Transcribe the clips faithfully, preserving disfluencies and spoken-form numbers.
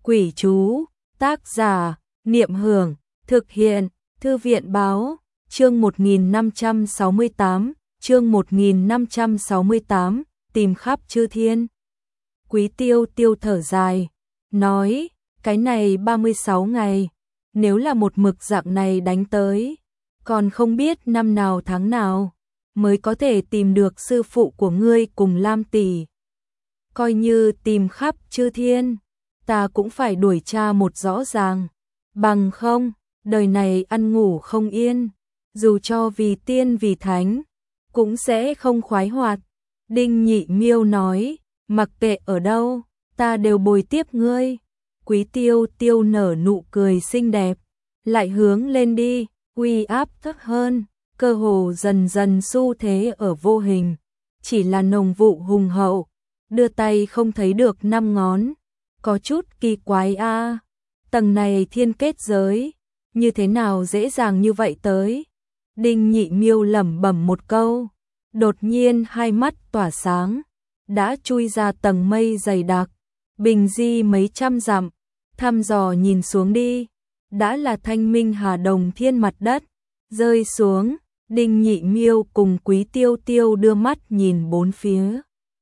Quỷ chú, tác giả, Niệm Hưởng, thực hiện, Thư viện báo, chương một nghìn năm trăm sáu mươi tám, chương một nghìn năm trăm sáu mươi tám, tìm khắp chư thiên. Quý Tiêu Tiêu thở dài, nói, cái này ba mươi sáu ngày, nếu là một mực dạng này đánh tới, còn không biết năm nào tháng nào mới có thể tìm được sư phụ của ngươi cùng Lam tỷ. Coi như tìm khắp chư thiên, ta cũng phải đuổi tra một rõ ràng, bằng không, đời này ăn ngủ không yên, dù cho vì tiên vì thánh, cũng sẽ không khoái hoạt. Đinh Nhị Miêu nói, mặc kệ ở đâu, ta đều bồi tiếp ngươi. Quý Tiêu Tiêu nở nụ cười xinh đẹp, lại hướng lên đi, uy áp thấp hơn, cơ hồ dần dần xu thế ở vô hình, chỉ là nồng vụ hùng hậu, đưa tay không thấy được năm ngón, có chút kỳ quái a. À. Tầng này thiên kết giới, như thế nào dễ dàng như vậy tới? Đinh Nhị Miêu lẩm bẩm một câu, đột nhiên hai mắt tỏa sáng, đã chui ra tầng mây dày đặc, bình di mấy trăm dặm, thăm dò nhìn xuống đi, đã là thanh minh hà đồng thiên mặt đất, rơi xuống. Đinh Nhị Miêu cùng Quý Tiêu Tiêu đưa mắt nhìn bốn phía,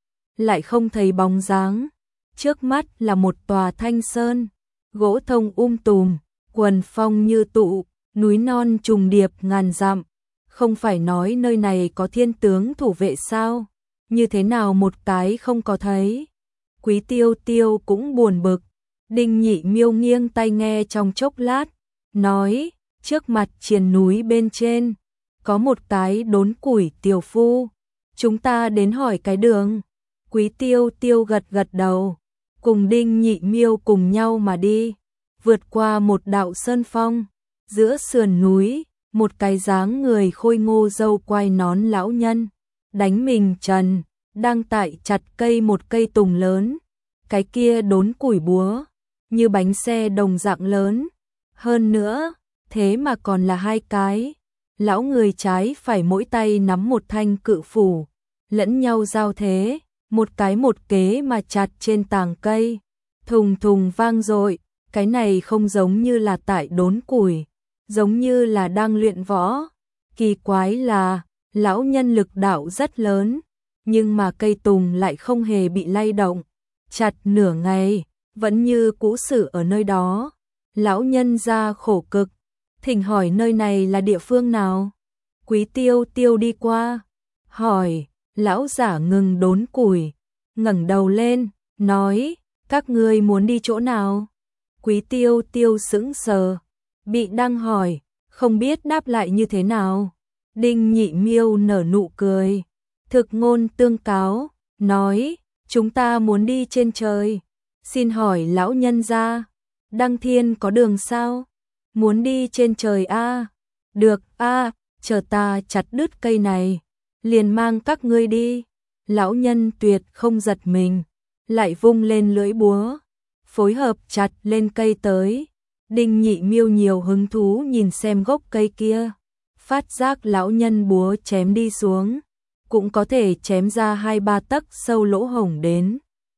lại không thấy bóng dáng, trước mắt là một tòa thanh sơn, gỗ thông um tùm, quần phong như tụ, núi non trùng điệp ngàn dặm, không phải nói nơi này có thiên tướng thủ vệ sao, như thế nào một cái không có thấy. Quý Tiêu Tiêu cũng buồn bực, Đinh Nhị Miêu nghiêng tai nghe trong chốc lát, nói, trước mặt triền núi bên trên, có một cái đốn củi tiểu phu, chúng ta đến hỏi cái đường. Quý Tiêu Tiêu gật gật đầu, cùng Đinh Nhị Miêu cùng nhau mà đi, vượt qua một đạo sơn phong, giữa sườn núi, một cái dáng người khôi ngô râu quai nón lão nhân, đánh mình trần, đang tại chặt cây một cây tùng lớn, cái kia đốn củi búa, như bánh xe đồng dạng lớn, hơn nữa, thế mà còn là hai cái. Lão người trái phải mỗi tay nắm một thanh cự phủ, lẫn nhau giao thế, một cái một kế mà chặt trên tàng cây, thùng thùng vang dội, cái này không giống như là tại đốn củi, giống như là đang luyện võ. Kỳ quái là, lão nhân lực đạo rất lớn, nhưng mà cây tùng lại không hề bị lay động, chặt nửa ngày, vẫn như cũ xử ở nơi đó. Lão nhân ra khổ cực, thỉnh hỏi nơi này là địa phương nào? Quý Tiêu Tiêu đi qua, hỏi, lão giả ngừng đốn củi, ngẩng đầu lên, nói, các ngươi muốn đi chỗ nào? Quý Tiêu Tiêu sững sờ, bị đang hỏi, không biết đáp lại như thế nào. Đinh Nhị Miêu nở nụ cười, thực ngôn tương cáo, nói, chúng ta muốn đi trên trời, xin hỏi lão nhân gia, Đăng Thiên có đường sao? Muốn đi trên trời a? À? Được a, à, chờ ta chặt đứt cây này, liền mang các ngươi đi. Lão nhân tuyệt không giật mình, lại vung lên lưỡi búa, phối hợp chặt lên cây tới. Đinh Nhị Miêu nhiều hứng thú nhìn xem gốc cây kia, phát giác lão nhân búa chém đi xuống, cũng có thể chém ra hai ba tấc sâu lỗ hổng đến.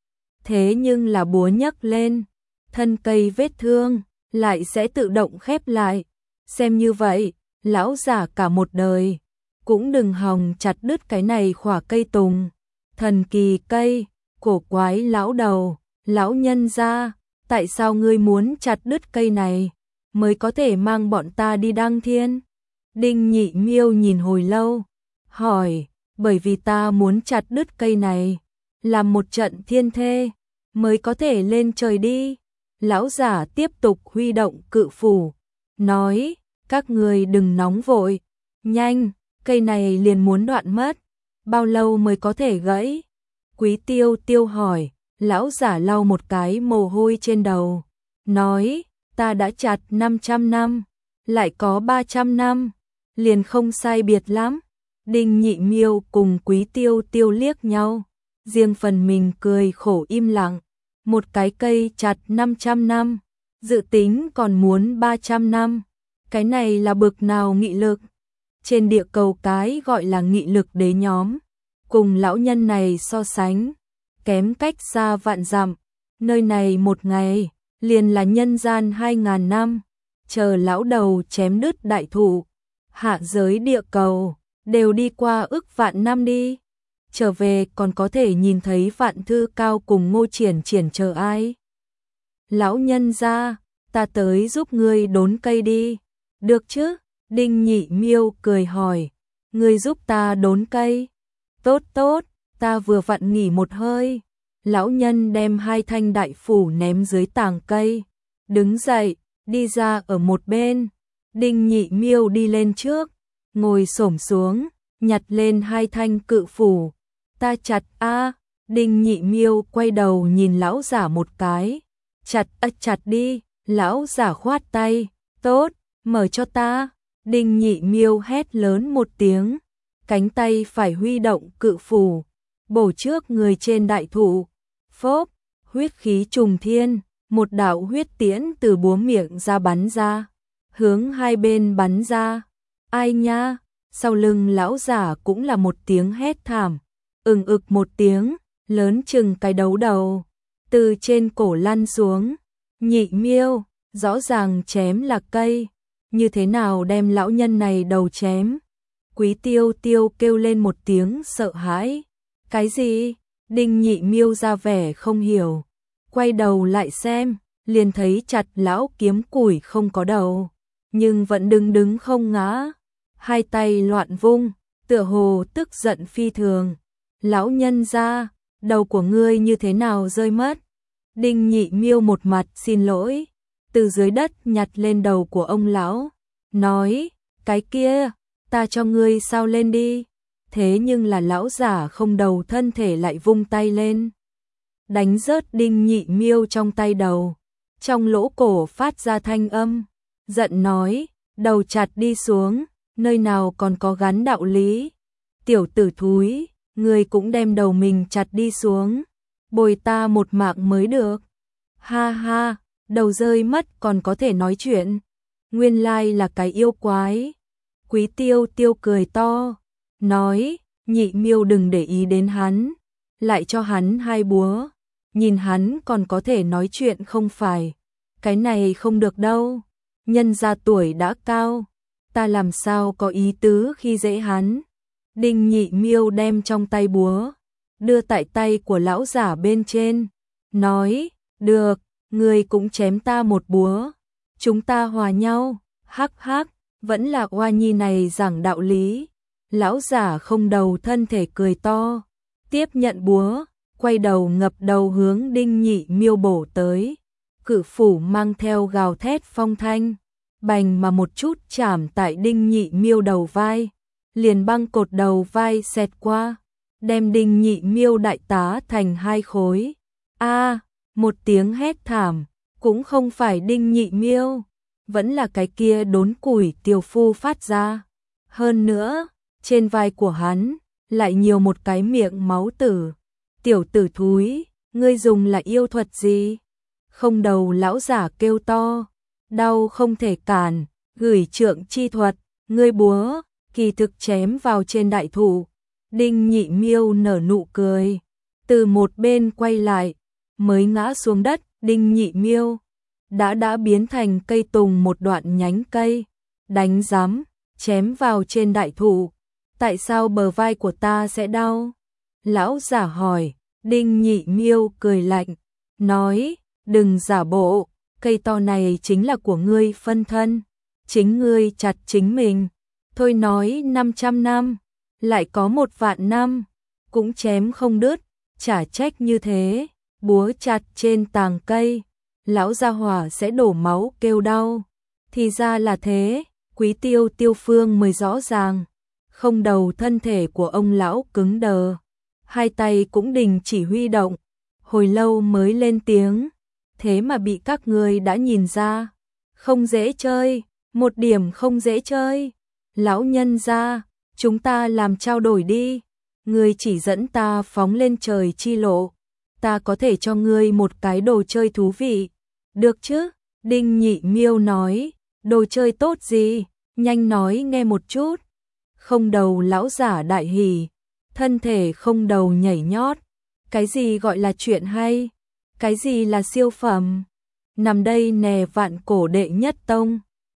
Thế nhưng là búa nhấc lên, thân cây vết thương lại sẽ tự động khép lại. Xem như vậy, lão giả cả một đời cũng đừng hòng chặt đứt cái này khỏa cây tùng. Thần kỳ cây, cổ quái lão đầu, lão nhân gia, tại sao ngươi muốn chặt đứt cây này mới có thể mang bọn ta đi Đăng Thiên? Đinh Nhị Miêu nhìn hồi lâu, hỏi, bởi vì ta muốn chặt đứt cây này, làm một trận thiên thê mới có thể lên trời đi. Lão giả tiếp tục huy động cự phủ, nói, các người đừng nóng vội, nhanh, cây này liền muốn đoạn mất, bao lâu mới có thể gãy? Quý Tiêu Tiêu hỏi, lão giả lau một cái mồ hôi trên đầu, nói, ta đã chặt năm trăm năm, lại có ba trăm năm, liền không sai biệt lắm. Đinh Nhị Miêu cùng Quý Tiêu Tiêu liếc nhau, riêng phần mình cười khổ im lặng. Một cái cây chặt năm trăm năm, dự tính còn muốn ba trăm năm. Cái này là bực nào nghị lực? Trên địa cầu cái gọi là nghị lực đế nhóm, cùng lão nhân này so sánh, kém cách xa vạn dặm. Nơi này một ngày liền là nhân gian hai ngàn năm, chờ lão đầu chém đứt đại thụ, hạ giới địa cầu, đều đi qua ức vạn năm đi. Trở về còn có thể nhìn thấy Vạn Thư Cao cùng Ngô Triển Triển chờ ai. Lão nhân gia, ta tới giúp ngươi đốn cây đi. Được chứ? Đinh Nhị Miêu cười hỏi. Ngươi giúp ta đốn cây? Tốt tốt, ta vừa vặn nghỉ một hơi. Lão nhân đem hai thanh đại phủ ném dưới tàng cây. Đứng dậy, đi ra ở một bên. Đinh Nhị Miêu đi lên trước, ngồi xổm xuống, nhặt lên hai thanh cự phủ. Ta chặt a. Đinh Nhị Miêu quay đầu nhìn lão giả một cái. Chặt a, chặt đi. Lão giả khoát tay. Tốt, mở cho ta. Đinh Nhị Miêu hét lớn một tiếng, cánh tay phải huy động cự phủ, bổ trước người trên đại thụ. Phốp, huyết khí trùng thiên, một đạo huyết tiễn từ búa miệng ra bắn ra, hướng hai bên bắn ra. Ai nha? Sau lưng lão giả cũng là một tiếng hét thảm, ừng ực một tiếng, lớn chừng cái đấu đầu, từ trên cổ lăn xuống. Nhị Miêu, rõ ràng chém là cây, như thế nào đem lão nhân này đầu chém? Quý Tiêu Tiêu kêu lên một tiếng sợ hãi. Cái gì? Đinh Nhị Miêu ra vẻ không hiểu, quay đầu lại xem, liền thấy chặt lão kiếm củi không có đầu, nhưng vẫn đứng đứng không ngã, hai tay loạn vung, tựa hồ tức giận phi thường. Lão nhân gia, đầu của ngươi như thế nào rơi mất? Đinh Nhị Miêu một mặt xin lỗi, từ dưới đất nhặt lên đầu của ông lão, nói, cái kia, ta cho ngươi sao lên đi. Thế nhưng là lão giả không đầu thân thể lại vung tay lên, đánh rớt Đinh Nhị Miêu trong tay đầu, trong lỗ cổ phát ra thanh âm, giận nói, đầu chặt đi xuống, nơi nào còn có gắn đạo lý. Tiểu tử thúi, ngươi cũng đem đầu mình chặt đi xuống, bồi ta một mạng mới được. Ha ha, đầu rơi mất còn có thể nói chuyện, nguyên lai là cái yêu quái. Quý Tiêu Tiêu cười to, nói, Nhị Miêu đừng để ý đến hắn, lại cho hắn hai búa, nhìn hắn còn có thể nói chuyện không phải. Cái này không được đâu, nhân gia tuổi đã cao, ta làm sao có ý tứ khi dễ hắn. Đinh Nhị Miêu đem trong tay búa, đưa tại tay của lão giả bên trên, nói, được, ngươi cũng chém ta một búa, chúng ta hòa nhau. Hắc hắc, vẫn là oa nhi này giảng đạo lý. Lão giả không đầu thân thể cười to, tiếp nhận búa, quay đầu ngập đầu hướng Đinh Nhị Miêu bổ tới. Cự phủ mang theo gào thét phong thanh, bành mà một chút chạm tại Đinh Nhị Miêu đầu vai, liền băng cột đầu vai xẹt qua, đem Đinh Nhị Miêu đại tá thành hai khối. A, một tiếng hét thảm, cũng không phải Đinh Nhị Miêu, vẫn là cái kia đốn củi tiểu phu phát ra. Hơn nữa, trên vai của hắn lại nhiều một cái miệng máu tử. Tiểu tử thúi, ngươi dùng là yêu thuật gì? Không đầu lão giả kêu to, đau không thể cản, gửi trượng chi thuật, ngươi búa, kỳ thực chém vào trên đại thụ. Đinh Nhị Miêu nở nụ cười, từ một bên quay lại, mới ngã xuống đất. Đinh Nhị Miêu đã đã biến thành cây tùng một đoạn nhánh cây, đánh giám, chém vào trên đại thụ. Tại sao bờ vai của ta sẽ đau? Lão giả hỏi. Đinh Nhị Miêu cười lạnh, nói, đừng giả bộ, cây to này chính là của ngươi phân thân, chính ngươi chặt chính mình. Thôi nói năm trăm năm, lại có một vạn năm, cũng chém không đứt, chả trách như thế, búa chặt trên tàng cây, lão gia hỏa sẽ đổ máu kêu đau. Thì ra là thế, Quý Tiêu Tiêu Phương mới rõ ràng. Không đầu thân thể của ông lão cứng đờ, hai tay cũng đình chỉ huy động, hồi lâu mới lên tiếng, thế mà bị các ngươi đã nhìn ra, không dễ chơi, một điểm không dễ chơi. Lão nhân gia, chúng ta làm trao đổi đi, ngươi chỉ dẫn ta phóng lên trời chi lộ, ta có thể cho ngươi một cái đồ chơi thú vị. Được chứ? Đinh Nhị Miêu nói, đồ chơi tốt gì, nhanh nói nghe một chút. Không đầu lão giả đại hỉ, thân thể không đầu nhảy nhót. Cái gì gọi là chuyện hay? Cái gì là siêu phẩm? nằm đây nè vạn cổ đệ nhất tông.